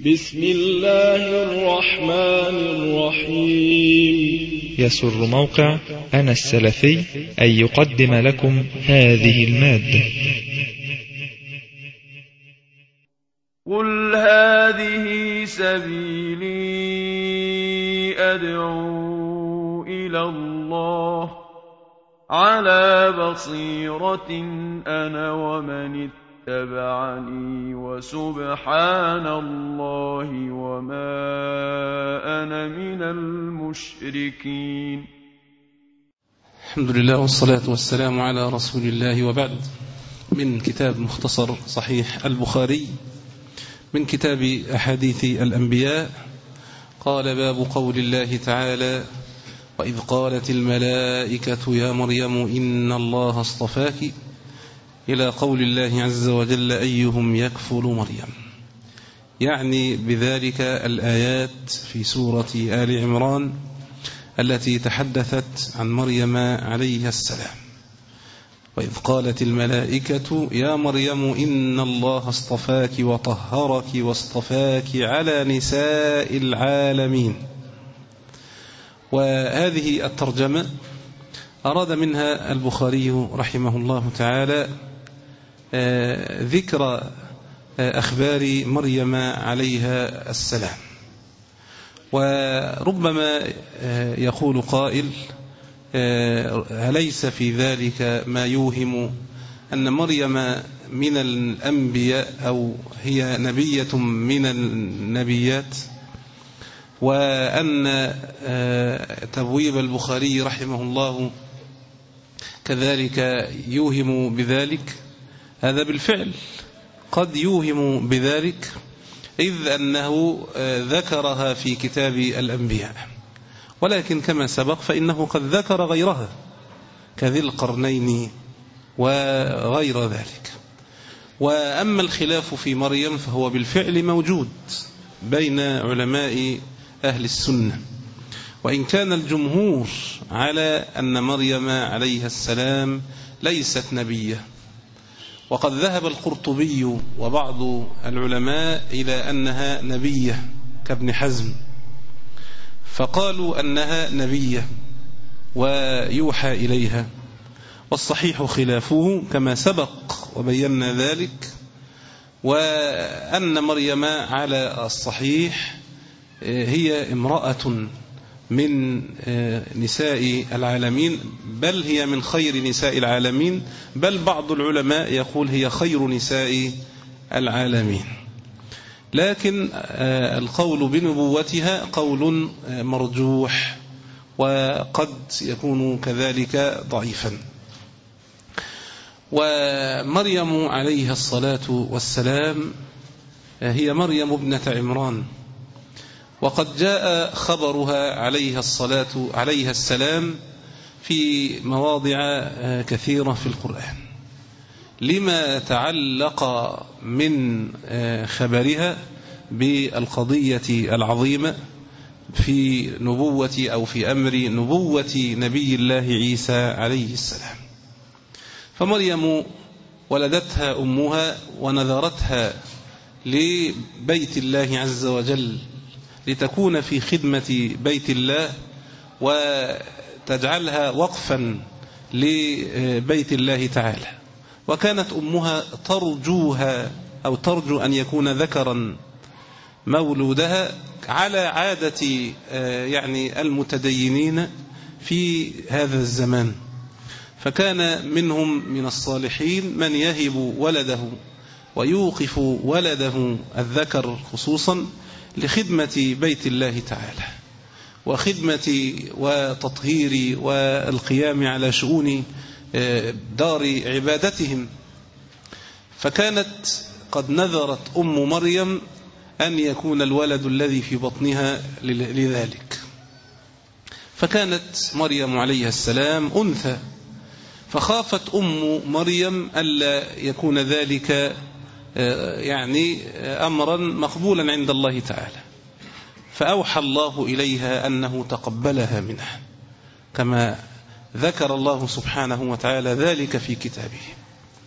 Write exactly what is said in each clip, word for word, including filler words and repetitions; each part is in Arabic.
بسم الله الرحمن الرحيم. يسر موقع أنا السلفي أن يقدم لكم هذه المادة. قل هذه سبيلي أدعو إلى الله على بصيرة أنا ومن اتبعني وسبحان الله وما أنا من المشركين. الحمد لله والصلاة والسلام على رسول الله، وبعد. من كتاب مختصر صحيح البخاري من كتاب أحاديث الأنبياء. قال: باب قول الله تعالى: وإذ قالت الملائكة يا مريم إن الله اصطفاك، إلى قول الله عز وجل: أيهم يكفل مريم، يعني بذلك الآيات في سورة آل عمران التي تحدثت عن مريم عليها السلام. وإذ قالت الملائكة يا مريم إن الله اصطفاك وطهرك واصطفاك على نساء العالمين. وهذه الترجمة أراد منها البخاري رحمه الله تعالى ذكر أخبار مريم عليها السلام. وربما يقول قائل: أليس في ذلك ما يوهم أن مريم من الأنبياء أو هي نبية من النبيات، وأن تبويب البخاري رحمه الله كذلك يوهم بذلك؟ هذا بالفعل قد يوهم بذلك، إذ أنه ذكرها في كتاب الأنبياء، ولكن كما سبق فإنه قد ذكر غيرها كذي القرنين وغير ذلك. وأما الخلاف في مريم فهو بالفعل موجود بين علماء أهل السنة، وإن كان الجمهور على أن مريم عليها السلام ليست نبية. وقد ذهب القرطبي وبعض العلماء إلى أنها نبية كابن حزم، فقالوا أنها نبية ويوحى إليها، والصحيح خلافه كما سبق وبينا ذلك. وأن مريم على الصحيح هي امرأة من نساء العالمين، بل هي من خير نساء العالمين، بل بعض العلماء يقول هي خير نساء العالمين. لكن القول بنبوتها قول مرجوح، وقد يكون كذلك ضعيفا. ومريم عليها الصلاة والسلام هي مريم ابنة عمران، وقد جاء خبرها عليها الصلاة عليها السلام في مواضع كثيرة في القرآن، لما تعلق من خبرها بالقضية العظيمة في نبوة أو في أمر نبوة نبي الله عيسى عليه السلام. فمريم ولدتها أمها ونذرتها لبيت الله عز وجل لتكون في خدمة بيت الله وتجعلها وقفا لبيت الله تعالى. وكانت أمها ترجوها أو ترجو أن يكون ذكرا مولودها على عادة يعني المتدينين في هذا الزمان. فكان منهم من الصالحين من يهب ولده ويوقف ولده الذكر خصوصا لخدمة بيت الله تعالى، وخدمة وتطهير والقيام على شؤون دار عبادتهم. فكانت قد نذرت أم مريم أن يكون الولد الذي في بطنها لذلك. فكانت مريم عليها السلام أنثى، فخافت أم مريم ألا يكون ذلك يعني أمرا مقبولا عند الله تعالى، فأوحى الله إليها أنه تقبلها منها، كما ذكر الله سبحانه وتعالى ذلك في كتابه.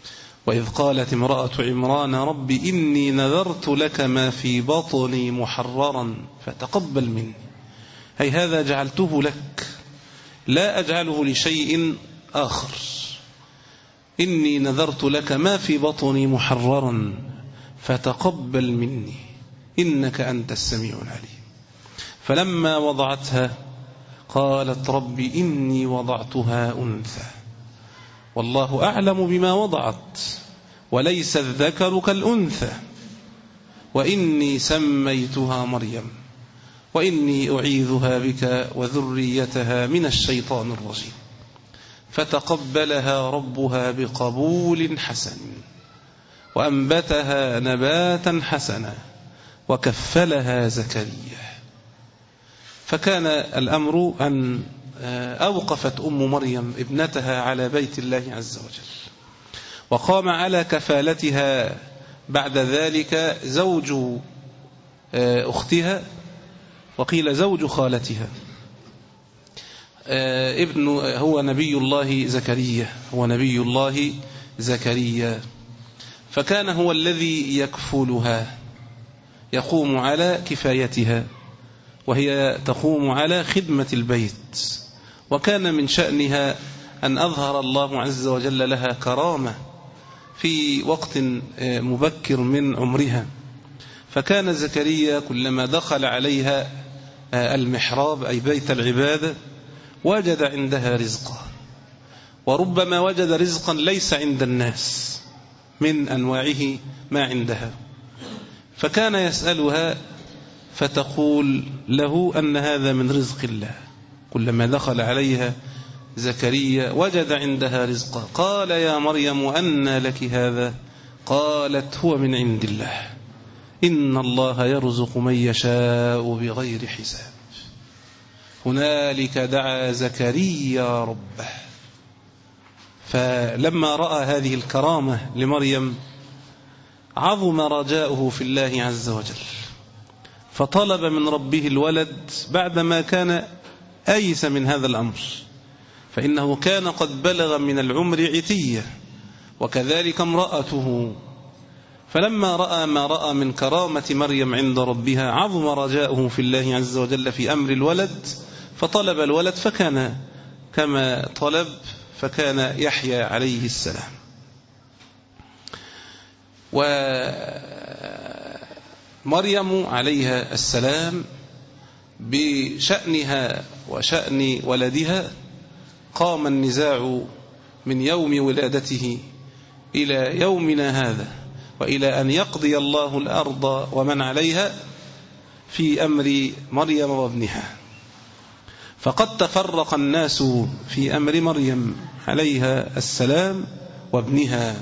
وإذ قالت امرأة عمران رب إني نذرت لك ما في بطني محررا فتقبل مني، أي هذا جعلته لك لا أجعله لشيء آخر. إني نذرت لك ما في بطني محررا فتقبل مني إنك أنت السميع العليم. فلما وضعتها قالت رب إني وضعتها أنثى والله أعلم بما وضعت وليس الذكر كالأنثى وإني سميتها مريم وإني أعيذها بك وذريتها من الشيطان الرجيم. فتقبلها ربها بقبول حسن وأنبتها نباتا حسنا وكفلها زكريا. فكان الأمر أن أوقفت أم مريم ابنتها على بيت الله عز وجل، وقام على كفالتها بعد ذلك زوج أختها وقيل زوج خالتها ابن هو نبي الله زكريا هو نبي الله زكريا فكان هو الذي يكفلها يقوم على كفايتها وهي تقوم على خدمة البيت. وكان من شأنها أن أظهر الله عز وجل لها كرامة في وقت مبكر من عمرها، فكان زكريا كلما دخل عليها المحراب أي بيت العبادة وجد عندها رزقا، وربما وجد رزقا ليس عند الناس من أنواعه ما عندها، فكان يسألها فتقول له أن هذا من رزق الله. كلما دخل عليها زكريا وجد عندها رزقا قال يا مريم أنى لك هذا؟ قالت هو من عند الله إن الله يرزق من يشاء بغير حساب. هنالك دعا زكريا ربه، فلما رأى هذه الكرامة لمريم عظم رجاؤه في الله عز وجل، فطلب من ربه الولد بعدما كان أيس من هذا الأمر، فإنه كان قد بلغ من العمر عتية وكذلك امرأته. فلما رأى ما رأى من كرامة مريم عند ربها عظم رجاؤه في الله عز وجل في أمر الولد، فطلب الولد فكان كما طلب، فكان يحيى عليه السلام. ومريم عليها السلام بشأنها وشأن ولدها قام النزاع من يوم ولادته إلى يومنا هذا، وإلى أن يقضي الله الأرض ومن عليها في أمر مريم وابنها. فقد تفرق الناس في أمر مريم عليها السلام وابنها،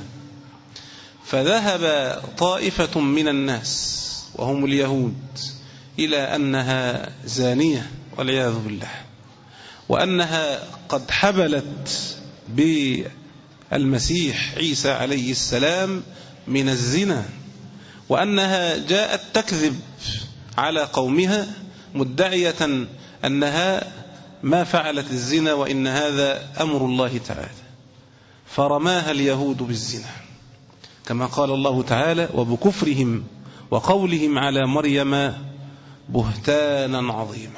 فذهب طائفة من الناس وهم اليهود إلى أنها زانية والعياذ بالله، وأنها قد حبلت بالمسيح عيسى عليه السلام من الزنا، وأنها جاءت تكذب على قومها مدعية أنها ما فعلت الزنا وإن هذا أمر الله تعالى، فرماها اليهود بالزنا كما قال الله تعالى وبكفرهم وقولهم على مريم بهتانا عظيما.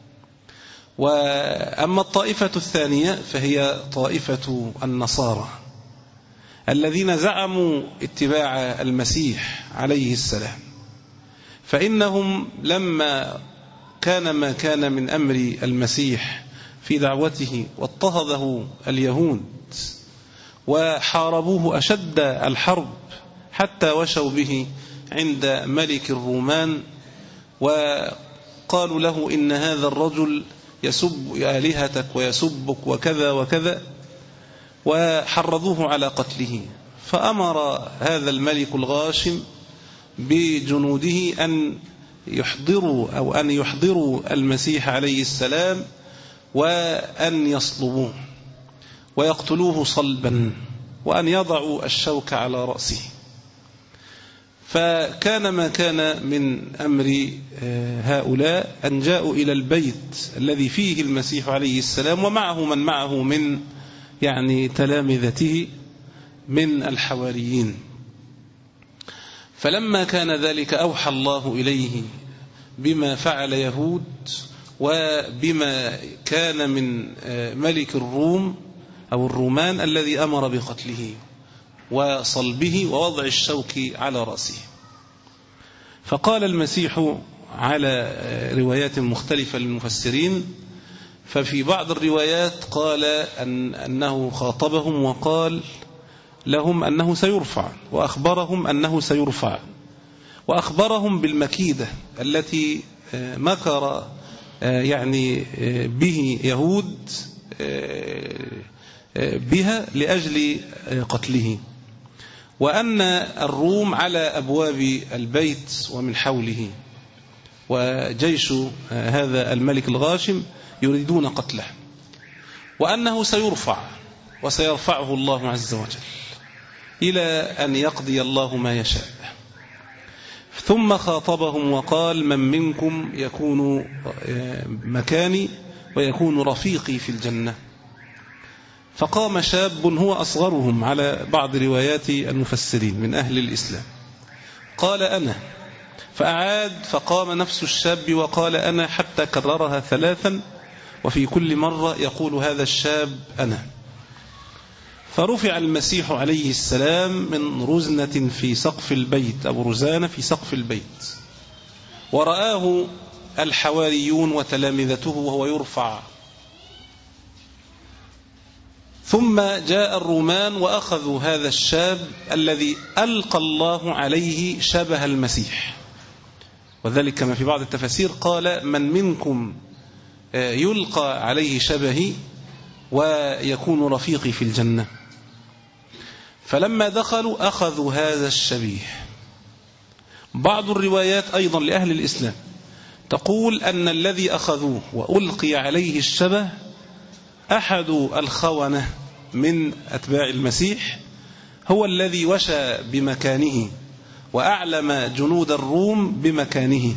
وأما الطائفة الثانية فهي طائفة النصارى الذين زعموا اتباع المسيح عليه السلام، فإنهم لما كان ما كان من أمر المسيح في دعوته واضطهده اليهود وحاربوه أشد الحرب حتى وشوا به عند ملك الرومان، وقالوا له إن هذا الرجل يسب آلهتك ويسبك وكذا وكذا، وحرضوه على قتله. فأمر هذا الملك الغاشم بجنوده أن يحضروا أو أن يحضروا المسيح عليه السلام وأن يصلبوه ويقتلوه صلبا وأن يضعوا الشوك على رأسه. فكان ما كان من أمر هؤلاء أن جاءوا إلى البيت الذي فيه المسيح عليه السلام ومعه من معه من يعني تلامذته من الحواريين. فلما كان ذلك أوحى الله إليه بما فعل يهود وبما كان من ملك الروم أو الرومان الذي أمر بقتله وصلبه ووضع الشوك على رأسه. فقال المسيح على روايات مختلفة للمفسرين، ففي بعض الروايات قال أن أنه خاطبهم وقال لهم أنه سيرفع، وأخبرهم أنه سيرفع، وأخبرهم بالمكيدة التي مكر يعني به يهود بها لأجل قتله، وأن الروم على أبواب البيت ومن حوله، وجيش هذا الملك الغاشم يريدون قتله، وأنه سيرفع وسيرفعه الله عز وجل إلى أن يقضي الله ما يشاء. ثم خاطبهم وقال: من منكم يكون مكاني ويكون رفيقي في الجنة؟ فقام شاب هو أصغرهم على بعض روايات المفسرين من أهل الإسلام، قال: أنا. فأعاد فقام نفس الشاب وقال: أنا، حتى كررها ثلاثا، وفي كل مرة يقول هذا الشاب: أنا. فرفع المسيح عليه السلام من رزنة في سقف البيت أو رزانة في سقف البيت، ورآه الحواريون وتلامذته وهو يرفع. ثم جاء الرومان وأخذوا هذا الشاب الذي ألقى الله عليه شبه المسيح، وذلك كما في بعض التفاسير قال: من منكم يلقى عليه شبهي ويكون رفيقي في الجنة. فلما دخلوا أخذوا هذا الشبيه. بعض الروايات أيضا لأهل الإسلام تقول أن الذي أخذوه وألقي عليه الشبه أحد الخونة من أتباع المسيح، هو الذي وشى بمكانه وأعلم جنود الروم بمكانه.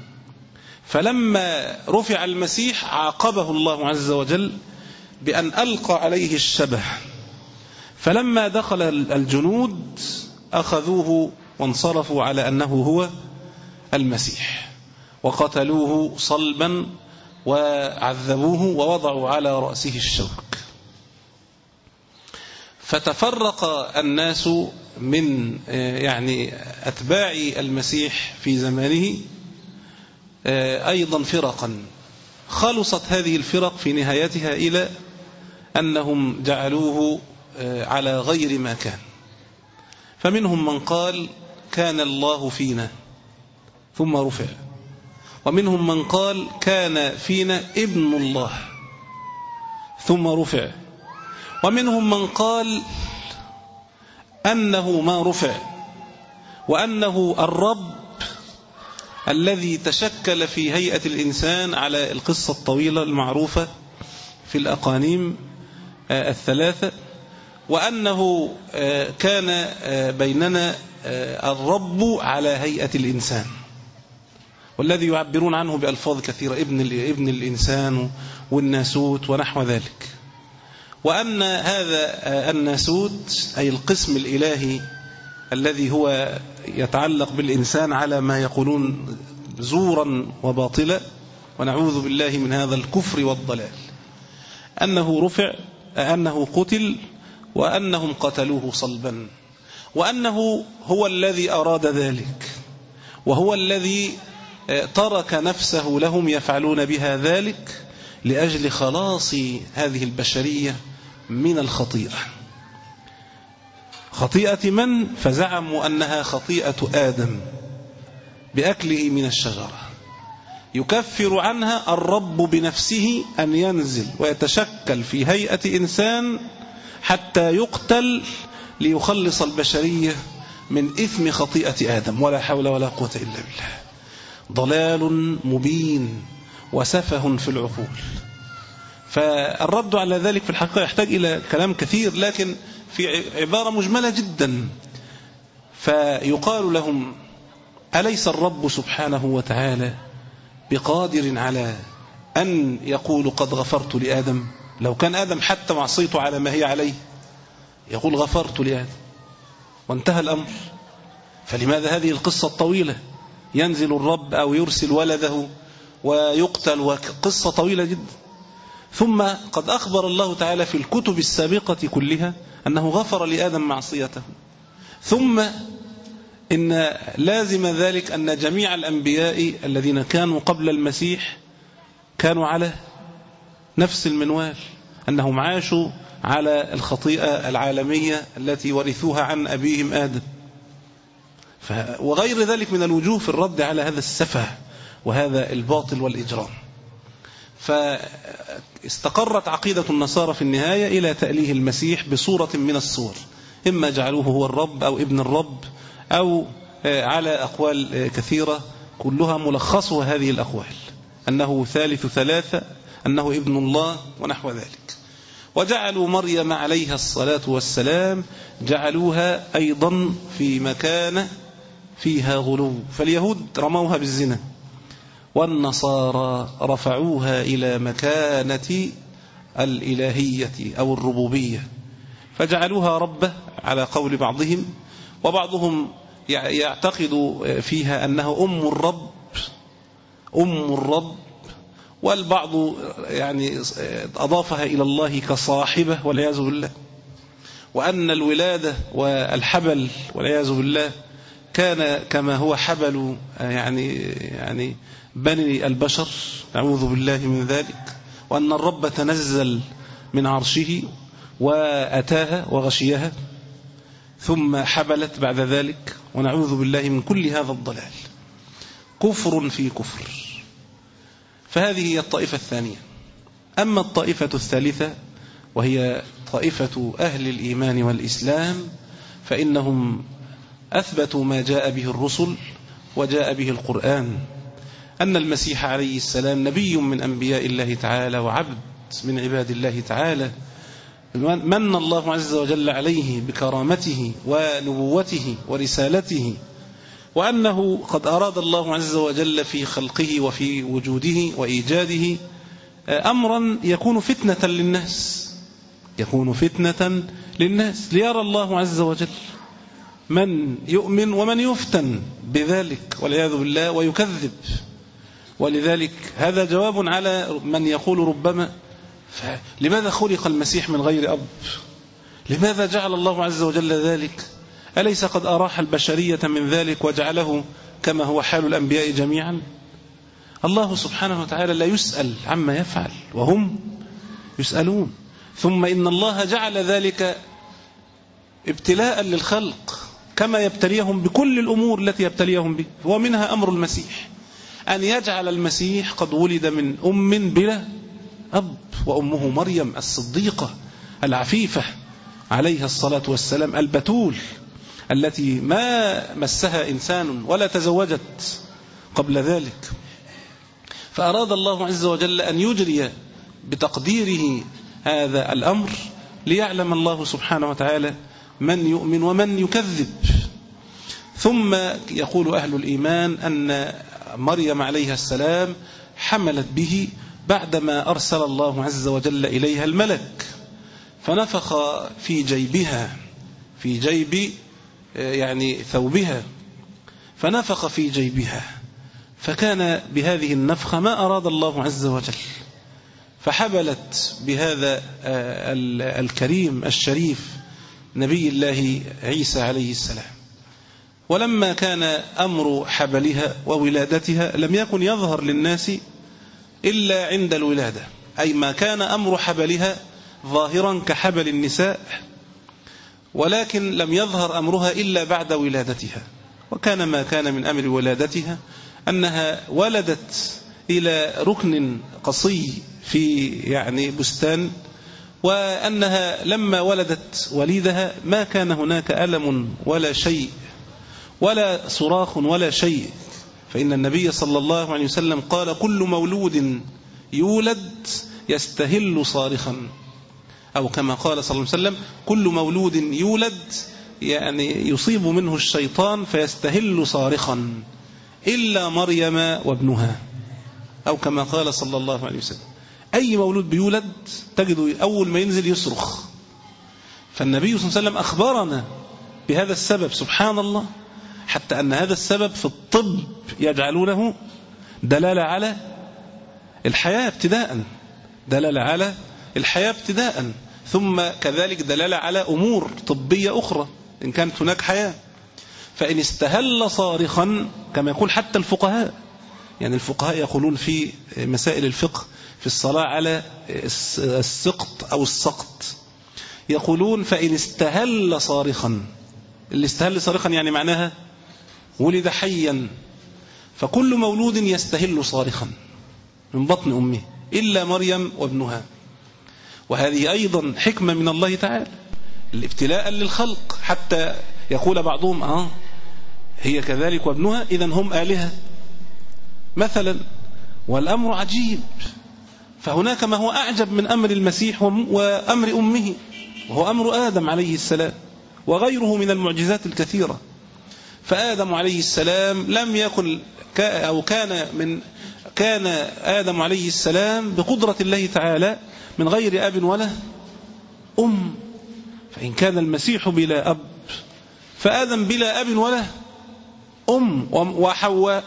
فلما رفع المسيح عاقبه الله عز وجل بأن ألقى عليه الشبه، فلما دخل الجنود أخذوه وانصرفوا على أنه هو المسيح، وقتلوه صلبا وعذبوه ووضعوا على رأسه الشوك. فتفرق الناس من يعني أتباع المسيح في زمانه أيضا فرقا، خلصت هذه الفرق في نهايتها إلى أنهم جعلوه على غير ما كان. فمنهم من قال: كان الله فينا ثم رفع، ومنهم من قال: كان فينا ابن الله ثم رفع، ومنهم من قال أنه ما رفع، وأنه الرب الذي تشكل في هيئة الإنسان على القصة الطويلة المعروفة في الأقانيم الثلاثة، وأنه كان بيننا الرب على هيئة الإنسان، والذي يعبرون عنه بألفاظ كثيرة: ابن ابن الإنسان والناسوت ونحو ذلك. وأن هذا الناسوت أي القسم الإلهي الذي هو يتعلق بالإنسان على ما يقولون زورا وباطلا، ونعوذ بالله من هذا الكفر والضلال، أنه رفع، أنه قتل، وأنهم قتلوه صلبا، وأنه هو الذي أراد ذلك، وهو الذي ترك نفسه لهم يفعلون بها ذلك لأجل خلاص هذه البشرية من الخطيئة. خطيئة من؟ فزعموا أنها خطيئة آدم بأكله من الشجرة، يكفر عنها الرب بنفسه أن ينزل ويتشكل في هيئة إنسان حتى يقتل ليخلص البشرية من إثم خطيئة آدم. ولا حول ولا قوة إلا بالله. ضلال مبين وسفه في العقول. فالرد على ذلك في الحقيقة يحتاج إلى كلام كثير، لكن في عبارة مجملة جدا. فيقال لهم: أليس الرب سبحانه وتعالى بقادر على أن يقول قد غفرت لآدم؟ لو كان آدم حتى معصيته على ما هي عليه يقول غفرت لآدم، وانتهى الأمر. فلماذا هذه القصة الطويلة؟ ينزل الرب أو يرسل ولده ويقتل، وقصة طويلة جدا. ثم قد أخبر الله تعالى في الكتب السابقة كلها أنه غفر لآدم معصيته. ثم إن لازم ذلك أن جميع الأنبياء الذين كانوا قبل المسيح كانوا على نفس المنوال، أنهم عاشوا على الخطيئة العالمية التي ورثوها عن أبيهم آدم، وغير ذلك من الوجوه في الرد على هذا السفه وهذا الباطل والإجرام. فاستقرت عقيدة النصارى في النهاية إلى تأليه المسيح بصورة من الصور، إما جعلوه هو الرب أو ابن الرب، أو على أقوال كثيرة كلها ملخصها هذه الأقوال، أنه ثالث ثلاثة، أنه ابن الله ونحو ذلك. وجعلوا مريم عليها الصلاة والسلام جعلوها أيضا في مكان فيها غلو، فاليهود رموها بالزنا، والنصارى رفعوها إلى مكانة الإلهية أو الربوبية، فجعلوها ربة على قول بعضهم، وبعضهم يعتقد فيها أنها أم الرب أم الرب والبعض يعني أضافها إلى الله كصاحبة والعياذ بالله، وأن الولادة والحبل والعياذ بالله كان كما هو حبل يعني يعني بني البشر، نعوذ بالله من ذلك، وأن الرب تنزل من عرشه وأتاها وغشيها ثم حبلت بعد ذلك، ونعوذ بالله من كل هذا الضلال. كفر في كفر. فهذه هي الطائفة الثانية. أما الطائفة الثالثة وهي طائفة أهل الإيمان والإسلام، فإنهم أثبتوا ما جاء به الرسل وجاء به القرآن، أن المسيح عليه السلام نبي من أنبياء الله تعالى وعبد من عباد الله تعالى، من الله عز وجل عليه بكرامته ونبوته ورسالته، وأنه قد أراد الله عز وجل في خلقه وفي وجوده وإيجاده أمرا يكون فتنة للناس يكون فتنة للناس ليرى الله عز وجل من يؤمن ومن يفتن بذلك والعياذ بالله ويكذب. ولذلك هذا جواب على من يقول ربما لماذا خلق المسيح من غير أب؟ لماذا جعل الله عز وجل ذلك؟ أليس قد أراح البشرية من ذلك وجعله كما هو حال الأنبياء جميعا؟ الله سبحانه وتعالى لا يسأل عما يفعل وهم يسألون. ثم إن الله جعل ذلك ابتلاء للخلق كما يبتليهم بكل الأمور التي يبتليهم به، ومنها أمر المسيح، أن يجعل المسيح قد ولد من أم بلا أب، وأمه مريم الصديقة العفيفة عليها الصلاة والسلام البتول التي ما مسها إنسان ولا تزوجت قبل ذلك. فأراد الله عز وجل أن يجري بتقديره هذا الأمر ليعلم الله سبحانه وتعالى من يؤمن ومن يكذب. ثم يقول أهل الإيمان أن مريم عليها السلام حملت به بعدما أرسل الله عز وجل إليها الملك، فنفخ في جيبها في جيب يعني ثوبها فنفخ في جيبها، فكان بهذه النفخة ما أراد الله عز وجل، فحبلت بهذا الكريم الشريف نبي الله عيسى عليه السلام. ولما كان أمر حبلها وولادتها لم يكن يظهر للناس إلا عند الولادة، أي ما كان أمر حبلها ظاهرا كحبل النساء، ولكن لم يظهر أمرها إلا بعد ولادتها. وكان ما كان من أمر ولادتها أنها ولدت إلى ركن قصي في يعني بستان، وأنها لما ولدت وليدها ما كان هناك ألم ولا شيء ولا صراخ ولا شيء، فإن النبي صلى الله عليه وسلم قال كل مولود يولد يستهل صارخا، أو كما قال صلى الله عليه وسلم كل مولود يولد يعني يصيب منه الشيطان فيستهل صارخا إلا مريم وابنها، أو كما قال صلى الله عليه وسلم أي مولود بيولد تجده أول ما ينزل يصرخ. فالنبي صلى الله عليه وسلم أخبرنا بهذا السبب سبحان الله، حتى أن هذا السبب في الطب يجعلونه دلالة على الحياة ابتداء، دلالة على الحياة ابتداء، ثم كذلك دلالة على أمور طبية أخرى إن كانت هناك حياة. فإن استهل صارخا كما يقول حتى الفقهاء، يعني الفقهاء يقولون في مسائل الفقه في الصلاة على السقط أو السقط، يقولون فإن استهل صارخا، اللي استهل صارخا يعني معناها ولد حيا، فكل مولود يستهل صارخا من بطن أمه إلا مريم وابنها. وهذه أيضا حكمة من الله تعالى الابتلاء للخلق، حتى يقول بعضهم آه هي كذلك وابنها إذن هم آلهة مثلا، والأمر عجيب. فهناك ما هو أعجب من أمر المسيح وأمر أمه، وهو أمر آدم عليه السلام وغيره من المعجزات الكثيرة. فآدم عليه السلام لم يكن أو كان من كان آدم عليه السلام بقدرة الله تعالى من غير أب ولا أم. فإن كان المسيح بلا أب فآدم بلا أب ولا أم، وحواء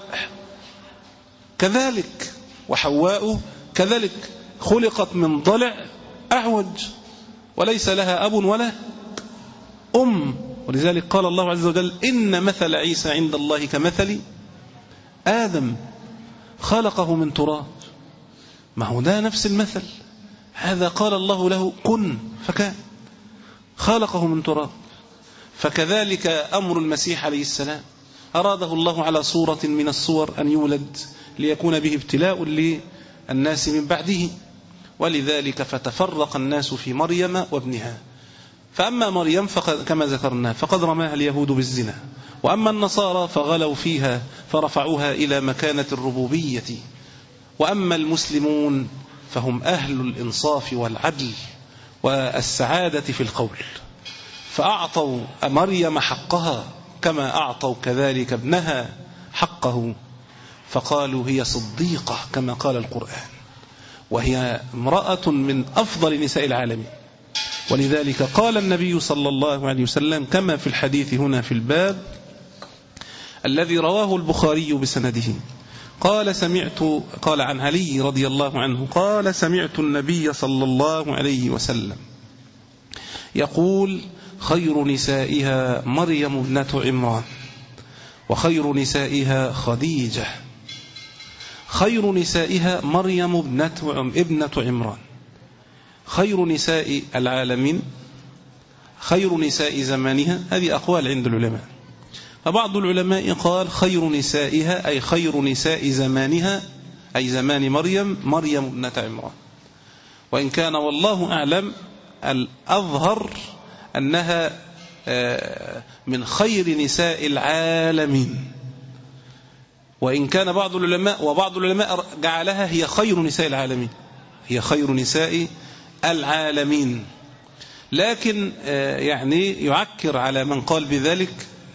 كذلك، وحواء كذلك خلقت من ضلع أعوج وليس لها أب ولا أم. ولذلك قال الله عز وجل إن مثل عيسى عند الله كمثل آدم خلقه من تراب. ما هو ده نفس المثل، هذا قال الله له كن فكان، خلقه من تراب. فكذلك أمر المسيح عليه السلام أراده الله على صورة من الصور أن يولد ليكون به ابتلاء للناس من بعده. ولذلك فتفرق الناس في مريم وابنها. فأما مريم فقد كما ذكرنا فقد رماها اليهود بالزنا، وأما النصارى فغلوا فيها فرفعوها إلى مكانة الربوبية، وأما المسلمون فهم أهل الإنصاف والعدل والسعادة في القول، فأعطوا مريم حقها كما أعطوا كذلك ابنها حقه، فقالوا هي صديقة كما قال القرآن، وهي امرأة من أفضل نساء العالمين. ولذلك قال النبي صلى الله عليه وسلم كما في الحديث هنا في الباب الذي رواه البخاري بسنده، قال سمعت قال عن علي رضي الله عنه قال سمعت النبي صلى الله عليه وسلم يقول خير نسائها مريم ابنة عمران، وخير نسائها خديجة. خير نسائها مريم ابنة ابنة عمران، خير نساء العالمين، خير نساء زمانها. هذه أقوال عند العلماء. فبعض العلماء قال خير نسائها أي خير نساء زمانها، أي زمان مريم مريم ابنة عمران. وإن كان والله أعلم الأظهر أنها من خير نساء العالمين، وإن كان بعض العلماء وبعض العلماء جعلها هي خير نساء العالمين، هي خير نساء العالمين. لكن يعني يعكر على من قال بذلك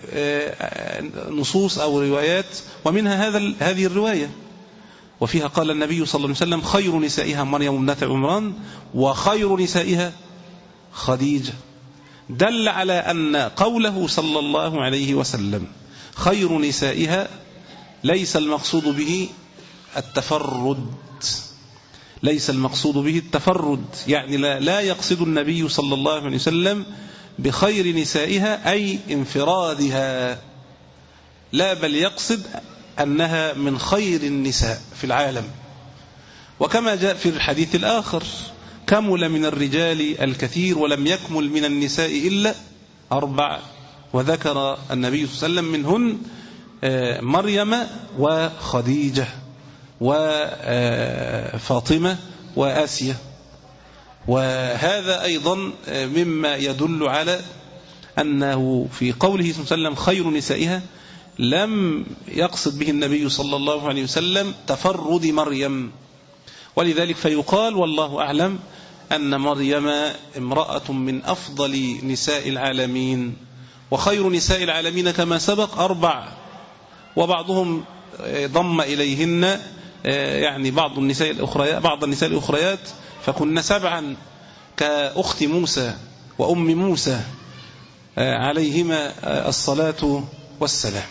نصوص أو روايات، ومنها هذا هذه الرواية، وفيها قال النبي صلى الله عليه وسلم خير نسائها مريم ابنة عمران وخير نسائها خديجة، دل على أن قوله صلى الله عليه وسلم خير نسائها ليس المقصود به التفرد، ليس المقصود به التفرد، يعني لا, لا يقصد النبي صلى الله عليه وسلم بخير نسائها أي انفرادها، لا بل يقصد أنها من خير النساء في العالم. وكما جاء في الحديث الآخر كمل من الرجال الكثير ولم يكمل من النساء إلا أربع، وذكر النبي صلى الله عليه وسلم منهن مريم وخديجة وفاطمة وآسيا. وهذا أيضا مما يدل على أنه في قوله صلى الله عليه وسلم خير نسائها لم يقصد به النبي صلى الله عليه وسلم تفرد مريم. ولذلك فيقال والله أعلم أن مريم امرأة من أفضل نساء العالمين، وخير نساء العالمين كما سبق أربع، وبعضهم ضم إليهن يعني بعض النساء الأخريات بعض النساء الأخريات فكن سبعا كأخت موسى وأم موسى عليهما الصلاة والسلام.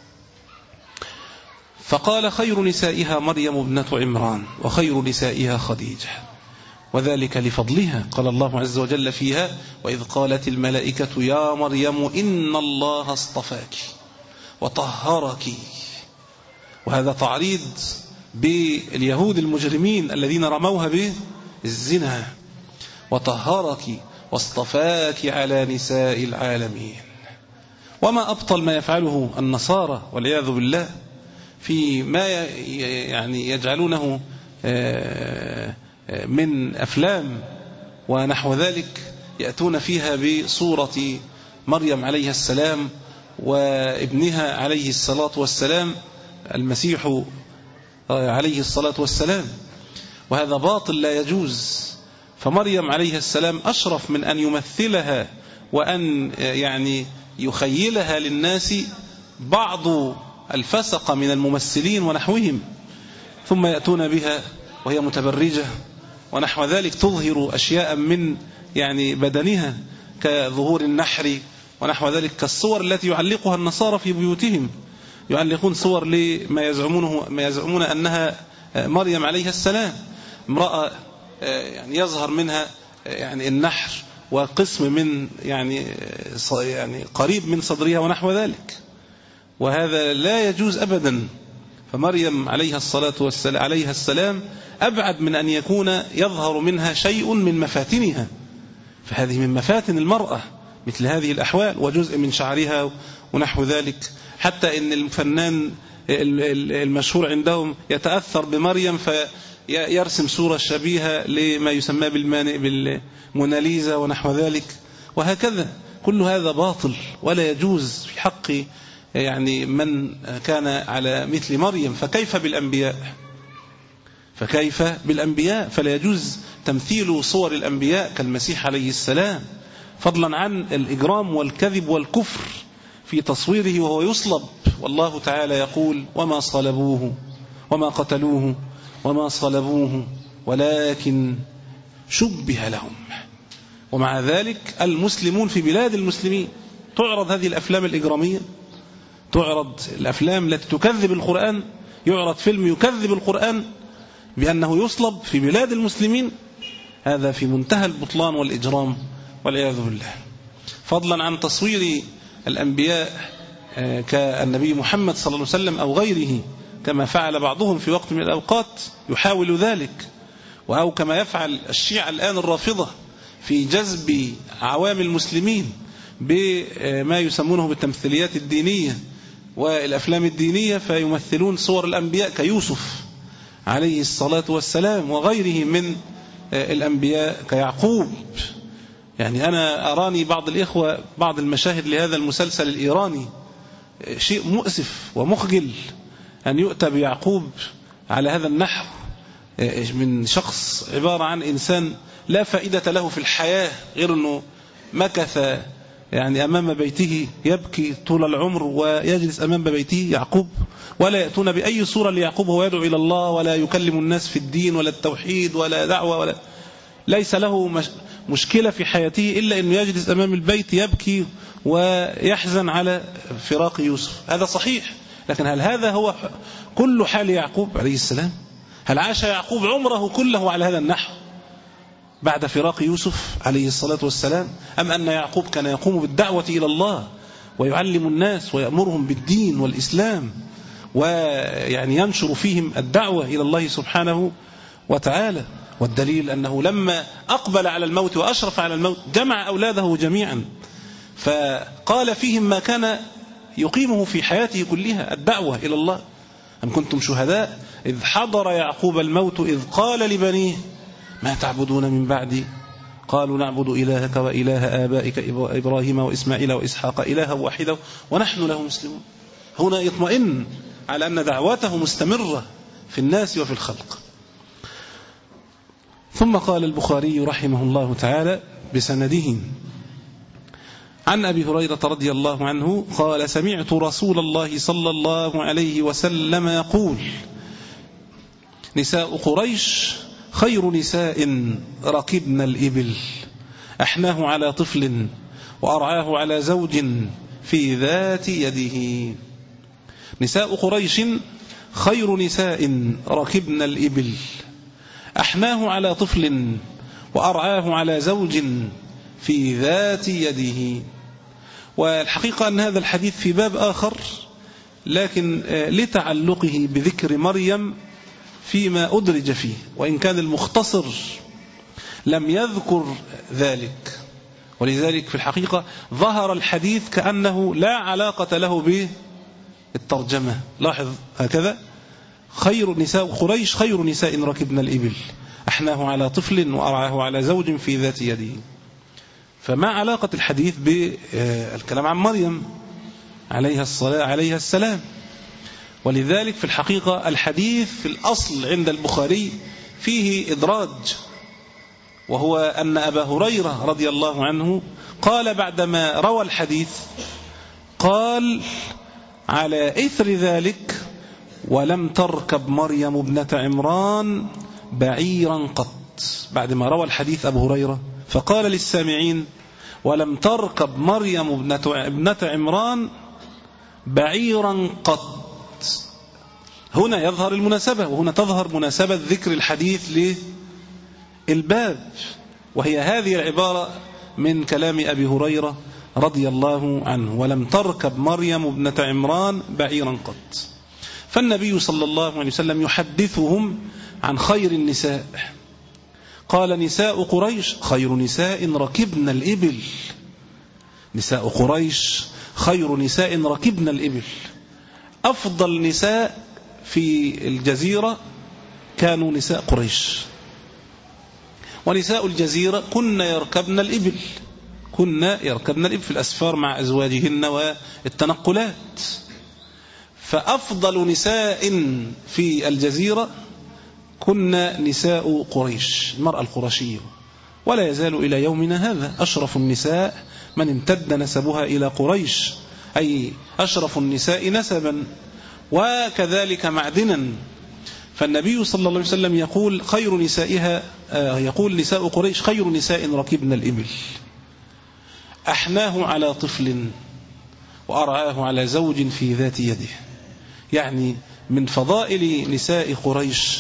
فقال خير نسائها مريم ابنة عمران وخير نسائها خديجة وذلك لفضلها. قال الله عز وجل فيها وإذ قالت الملائكة يا مريم إن الله اصطفاك وطهرك. وهذا تعريض باليهود المجرمين الذين رموها بالزنا. وطهرك واصطفاك على نساء العالمين. وما أبطل ما يفعله النصارى والعياذ بالله في ما يعني يجعلونه من أفلام ونحو ذلك، يأتون فيها بصورة مريم عليه السلام وابنها عليه الصلاة والسلام المسيح عليه الصلاة والسلام، وهذا باطل لا يجوز. فمريم عليه السلام أشرف من أن يمثلها وأن يعني يخيلها للناس بعض الفسق من الممثلين ونحوهم، ثم يأتون بها وهي متبرجة ونحو ذلك، تظهر أشياء من يعني بدنها كظهور النحر ونحو ذلك، كالصور التي يعلقها النصارى في بيوتهم، يعلقون صور لما يزعمونه ما يزعمون أنها مريم عليها السلام، امرأة يعني يظهر منها يعني النحر وقسم من يعني يعني قريب من صدرها ونحو ذلك، وهذا لا يجوز أبدا. فمريم عليها الصلاة والسلام عليها السلام أبعد من أن يكون يظهر منها شيء من مفاتنها، فهذه من مفاتن المرأة مثل هذه الأحوال، وجزء من شعرها ونحو ذلك، حتى إن الفنان المشهور عندهم يتأثر بمريم فيرسم صورة شبيهة لما يسمى بالموناليزا ونحو ذلك، وهكذا. كل هذا باطل ولا يجوز في حق يعني من كان على مثل مريم. فكيف بالأنبياء فكيف بالأنبياء فلا يجوز تمثيل صور الأنبياء كالمسيح عليه السلام، فضلا عن الإجرام والكذب والكفر في تصويره وهو يصلب. والله تعالى يقول وما صلبوه وما قتلوه وما صلبوه ولكن شبه لهم. ومع ذلك المسلمون في بلاد المسلمين تعرض هذه الأفلام الإجرامية، تعرض الأفلام التي تكذب القرآن، يعرض فيلم يكذب القرآن بأنه يصلب في بلاد المسلمين. هذا في منتهى البطلان والإجرام والعياذ بالله، فضلا عن تصوير الأنبياء كالنبي محمد صلى الله عليه وسلم أو غيره، كما فعل بعضهم في وقت من الأوقات يحاول ذلك، أو كما يفعل الشيعة الآن الرافضة في جذب عوام المسلمين بما يسمونه بالتمثيليات الدينية والأفلام الدينية، فيمثلون صور الأنبياء كيوسف عليه الصلاة والسلام وغيره من الأنبياء كيعقوب. يعني أنا أراني بعض الإخوة بعض المشاهد لهذا المسلسل الإيراني، شيء مؤسف ومخجل أن يؤتى بيعقوب على هذا النحو من شخص عبارة عن إنسان لا فائدة له في الحياة غير أنه مكث يعني أمام بيته يبكي طول العمر ويجلس أمام بيته يعقوب، ولا يأتون بأي صورة ليعقوب وهو يدعو إلى الله ولا يكلم الناس في الدين ولا التوحيد ولا دعوة، ولا ليس له مش مشكلة في حياته إلا أنه يجلس أمام البيت يبكي ويحزن على فراق يوسف. هذا صحيح، لكن هل هذا هو كل حال يعقوب عليه السلام؟ هل عاش يعقوب عمره كله على هذا النحو بعد فراق يوسف عليه الصلاة والسلام؟ أم أن يعقوب كان يقوم بالدعوة إلى الله ويعلم الناس ويأمرهم بالدين والإسلام ويعني ينشر فيهم الدعوة إلى الله سبحانه وتعالى؟ والدليل أنه لما أقبل على الموت وأشرف على الموت جمع أولاده جميعا، فقال فيهم ما كان يقيمه في حياته كلها، الدعوة إلى الله. أم كنتم شهداء إذ حضر يعقوب الموت إذ قال لبنيه ما تعبدون من بعدي قالوا نعبد إلهك وإله آبائك إبراهيم وإسماعيل وإسحاق إلها واحدا ونحن له مسلمون. هنا يطمئن على أن دعوته مستمرة في الناس وفي الخلق. ثم قال البخاري رحمه الله تعالى بسنده عن أبي هريرة رضي الله عنه قال سمعت رسول الله صلى الله عليه وسلم يقول نساء قريش خير نساء ركبن الإبل أحناه على طفل وأرعاه على زوج في ذات يده. نساء قريش خير نساء ركبن الإبل، أحناه على طفل وأرعاه على زوج في ذات يده. والحقيقة أن هذا الحديث في باب آخر، لكن لتعلقه بذكر مريم فيما أدرج فيه، وإن كان المختصر لم يذكر ذلك، ولذلك في الحقيقة ظهر الحديث كأنه لا علاقة له بالترجمة. لاحظ هكذا: خير نساء قريش خير نساء ركبن الإبل، أحناه على طفل وأرعاه على زوج في ذات يده. فما علاقة الحديث بالكلام عن مريم عليها الصلاة عليها السلام؟ ولذلك في الحقيقة الحديث في الأصل عند البخاري فيه إدراج، وهو أن أبا هريرة رضي الله عنه قال بعدما روى الحديث، قال على إثر ذلك: ولم تركب مريم ابنة عمران بعيرا قط. بعدما روى الحديث أبو هريرة فقال للسامعين: ولم تركب مريم ابنة عمران بعيرا قط. هنا يظهر المناسبة، وهنا تظهر مناسبة ذكر الحديث للباب، وهي هذه العبارة من كلام أبي هريرة رضي الله عنه: ولم تركب مريم ابنة عمران بعيرا قط. فالنبي صلى الله عليه وسلم يحدثهم عن خير النساء، قال: نساء قريش خير نساء ركبن الإبل. نساء قريش خير نساء ركبن الإبل. أفضل نساء في الجزيرة كانوا نساء قريش، ونساء الجزيرة كن يركبن الإبل، كن يركبن الإبل في الأسفار مع أزواجهن والتنقلات. فأفضل نساء في الجزيرة كن نساء قريش، المرأة القرشية، ولا يزال إلى يومنا هذا أشرف النساء من امتد نسبها إلى قريش، أي أشرف النساء نسبا وكذلك معدنا. فالنبي صلى الله عليه وسلم يقول خير نسائها يقول نساء قريش خير نساء ركبن الإبل، أحناه على طفل وأرعاه على زوج في ذات يده. يعني من فضائل نساء قريش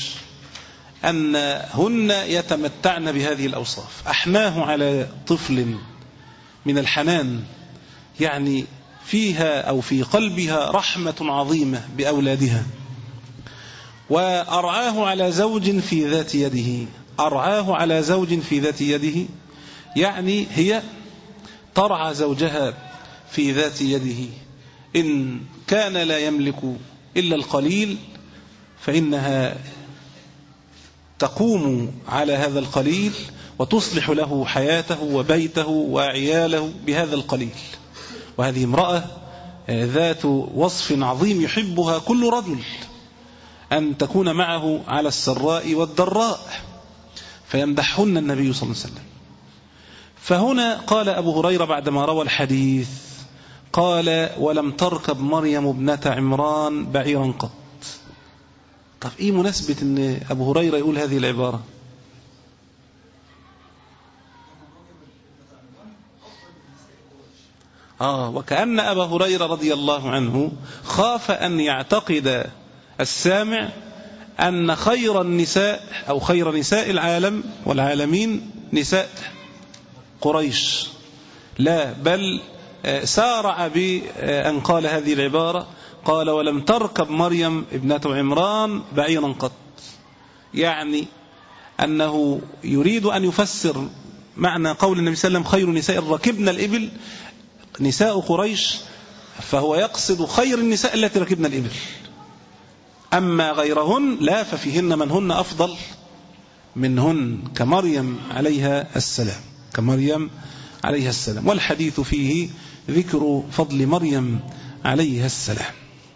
أنهن يتمتعن بهذه الأوصاف. أحناه على طفل من الحنان، يعني فيها أو في قلبها رحمة عظيمة بأولادها. وأرعاه على زوج في ذات يده. أرعاه على زوج في ذات يده يعني هي ترعى زوجها في ذات يده، إن كان لا يملك إلا القليل فإنها تقوم على هذا القليل وتصلح له حياته وبيته وعياله بهذا القليل. وهذه امرأة ذات وصف عظيم يحبها كل رجل، أن تكون معه على السراء والضراء، فيمدحهن النبي صلى الله عليه وسلم. فهنا قال أبو هريرة بعدما روى الحديث، قال: ولم تركب مريم ابنة عمران بعيرا قط. طب إيه مناسبة أن أبو هريرة يقول هذه العبارة؟ آه وكأن أبا هريرة رضي الله عنه خاف أن يعتقد السامع أن خير النساء أو خير نساء العالم والعالمين نساء قريش، لا، بل سارع بأن قال هذه العبارة، قال: ولم تركب مريم ابنة عمران بعيرا قط. يعني أنه يريد أن يفسر معنى قول النبي صلى الله عليه وسلم خير نساء ركبن الإبل نساء قريش، فهو يقصد خير النساء التي ركبن الإبل. أما غيرهن لا، ففيهن من هن أفضل منهن كمريم عليها السلام كمريم عليها السلام. والحديث فيه ذكر فضل مريم عليها السلام.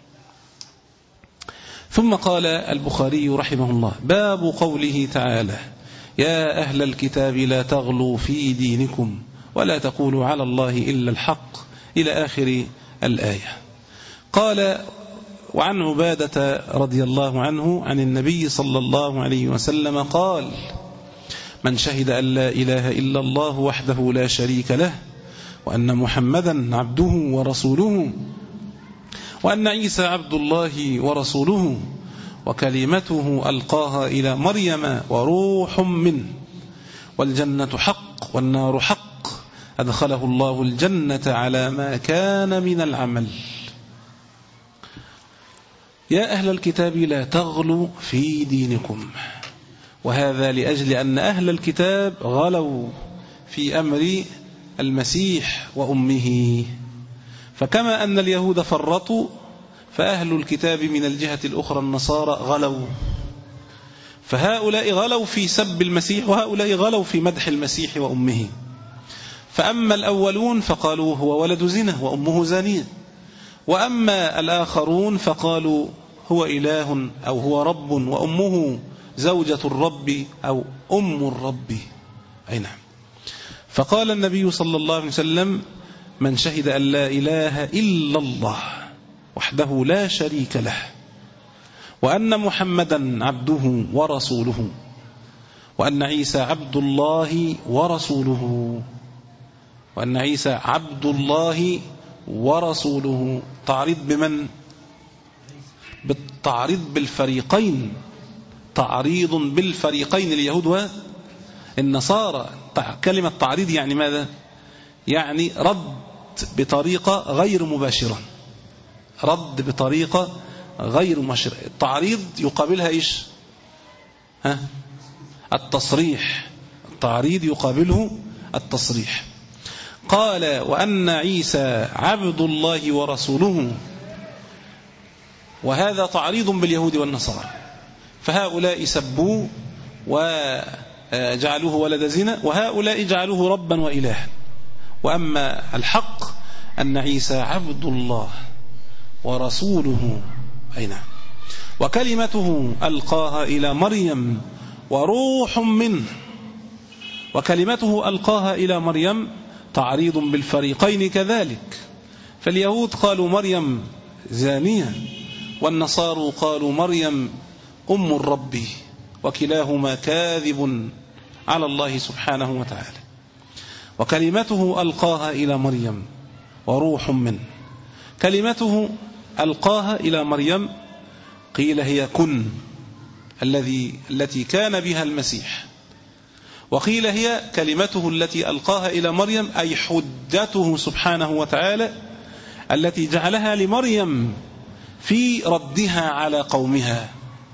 ثم قال البخاري رحمه الله: باب قوله تعالى: يا أهل الكتاب لا تغلوا في دينكم ولا تقولوا على الله إلا الحق، إلى آخر الآية. قال: وعن عبادة رضي الله عنه عن النبي صلى الله عليه وسلم قال: من شهد أن لا إله إلا الله وحده لا شريك له وأن محمدا عبده ورسوله وأن عيسى عبد الله ورسوله وكلمته ألقاها إلى مريم وروح منه والجنة حق والنار حق أدخله الله الجنة على ما كان من العمل. يا أهل الكتاب لا تغلوا في دينكم، وهذا لأجل أن أهل الكتاب غلوا في أمر المسيح وأمه، فكما أن اليهود فرطوا فأهل الكتاب من الجهة الأخرى النصارى غلوا، فهؤلاء غلوا في سب المسيح وهؤلاء غلوا في مدح المسيح وأمه. فأما الأولون فقالوا هو ولد زنا وأمه زانية، وأما الآخرون فقالوا هو إله أو هو رب وأمه زوجة الرب أو أم الرب. أي نعم. فقال النبي صلى الله عليه وسلم من شهد أن لا إله إلا الله وحده لا شريك له وأن محمدا عبده ورسوله وأن عيسى عبد الله ورسوله وأن عيسى عبد الله ورسوله تعريض بمن؟ بالتعريض بالفريقين، تعريض بالفريقين اليهود والنصارى. كلمة تعريض يعني ماذا؟ يعني رد بطريقة غير مباشرة، رد بطريقة غير مباشرة. التعريض يقابلها إيش؟ ها؟ التصريح. التعريض يقابله التصريح. قال وأن عيسى عبد الله ورسوله، وهذا تعريض باليهود والنصارى، فهؤلاء سبوه وجعلوه ولد زنا وهؤلاء جعلوه ربا وإلها. وأما الحق أن عيسى عبد الله ورسوله. أي نعم. وكلمته ألقاها إلى مريم وروح منه. وكلمته ألقاها إلى مريم تعريض بالفريقين كذلك، فاليهود قالوا مريم زانية والنصارى قالوا مريم أم الرب، وكلاهما كاذب على الله سبحانه وتعالى. وكلمته ألقاها إلى مريم وروح منه. كلمته ألقاها إلى مريم قيل هي كن الذي التي كان بها المسيح، وقيل هي كلمته التي ألقاها إلى مريم أي حجته سبحانه وتعالى التي جعلها لمريم في ردها على قومها.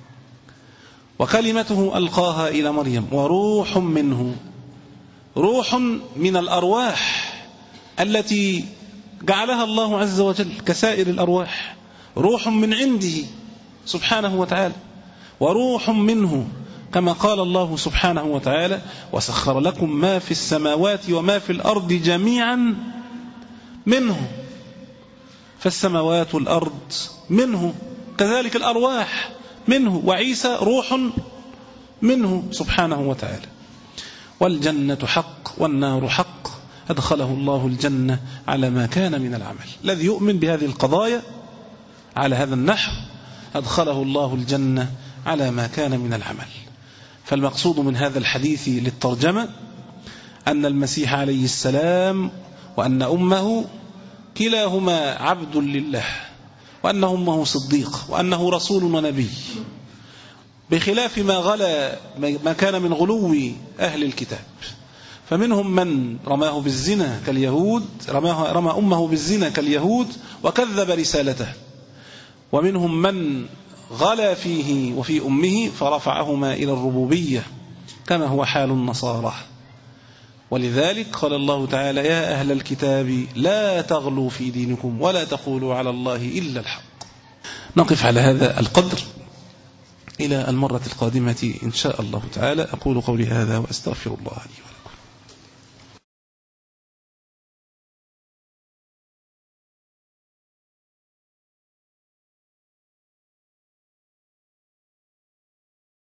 وكلمته ألقاها إلى مريم وروح منه، روح من الأرواح التي جعلها الله عز وجل كسائر الأرواح، روح من عنده سبحانه وتعالى، وروح منه كما قال الله سبحانه وتعالى وسخر لكم ما في السماوات وما في الأرض جميعا منه. فالسماوات والأرض منه، كذلك الأرواح منه، وعيسى روح منه سبحانه وتعالى. والجنة حق والنار حق أدخله الله الجنة على ما كان من العمل. الذي يؤمن بهذه القضايا على هذا النحو أدخله الله الجنة على ما كان من العمل. فالمقصود من هذا الحديث للترجمة أن المسيح عليه السلام وأن أمه كلاهما عبد لله، وأن أمه صديق، وأنه رسول ونبي، بخلاف ما غلا ما كان من غلو أهل الكتاب. فمنهم من رماه بالزنا كاليهود، رماه رمى أمه بالزنا كاليهود وكذب رسالته، ومنهم من غلا فيه وفي أمه فرفعهما إلى الربوبية كما هو حال النصارى. ولذلك قال الله تعالى يا أهل الكتاب لا تغلوا في دينكم ولا تقولوا على الله إلا الحق. نقف على هذا القدر إلى المرة القادمة إن شاء الله تعالى. أقول قولي هذا وأستغفر الله لي ولكم.